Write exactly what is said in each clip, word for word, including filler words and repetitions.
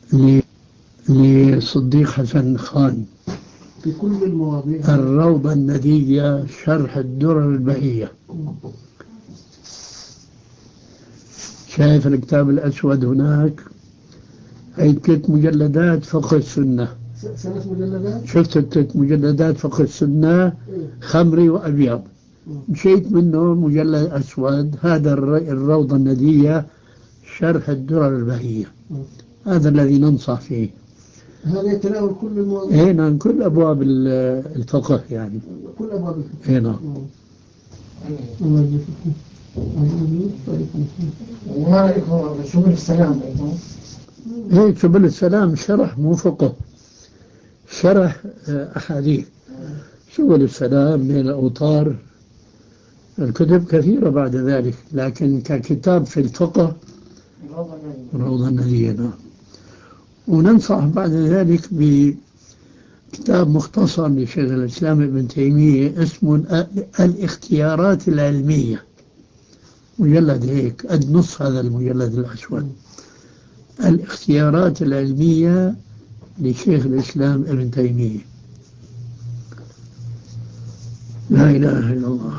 ل- لصديق حسن خان في كل المواضيع. الروضة الندية شرح الدرر البهية. شايف الكتاب الأسود هناك؟ هي ثلاث مجلدات فقه السنة. ثلاث مجلدات؟ شفت الثلاث مجلدات فقه السنة خمري وأبيض، مشيت منه مجلد أسود، هذا الر- الروضة الندية شرح الدرر البهية، هذا الذي ننصح فيه. هذا يتناول كل المواضيع؟ اي نعم، كل أبواب ال- الفقه يعني. كل أبواب الفقه. اي نعم. وما رأيكم سبل السلام أيضا؟ اي سبل السلام شرح مو فقه، شرح آه، أحاديث. سبل السلام من الأوطار، الكتب كثيرة بعد ذلك، لكن ككتاب في الفقه روضة الندية. نعم. وننصح بعد ذلك بكتاب مختصر لشيخ الإسلام ابن تيمية اسمه الاختيارات العلمية، مجلد هيك قد نص هذا المجلد الأسود، الاختيارات العلمية لشيخ الإسلام ابن تيمية. لا إله إلا الله.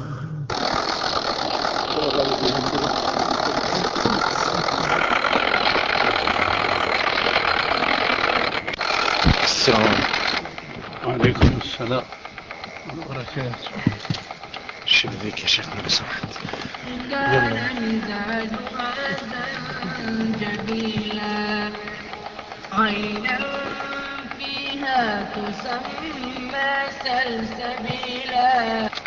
السلام وعليكم السلام وبركاته. شو بذيك يا شيخنا لو سمحت؟ كان مزاج جميلا، عينا فيها تسمى سلسبيلا.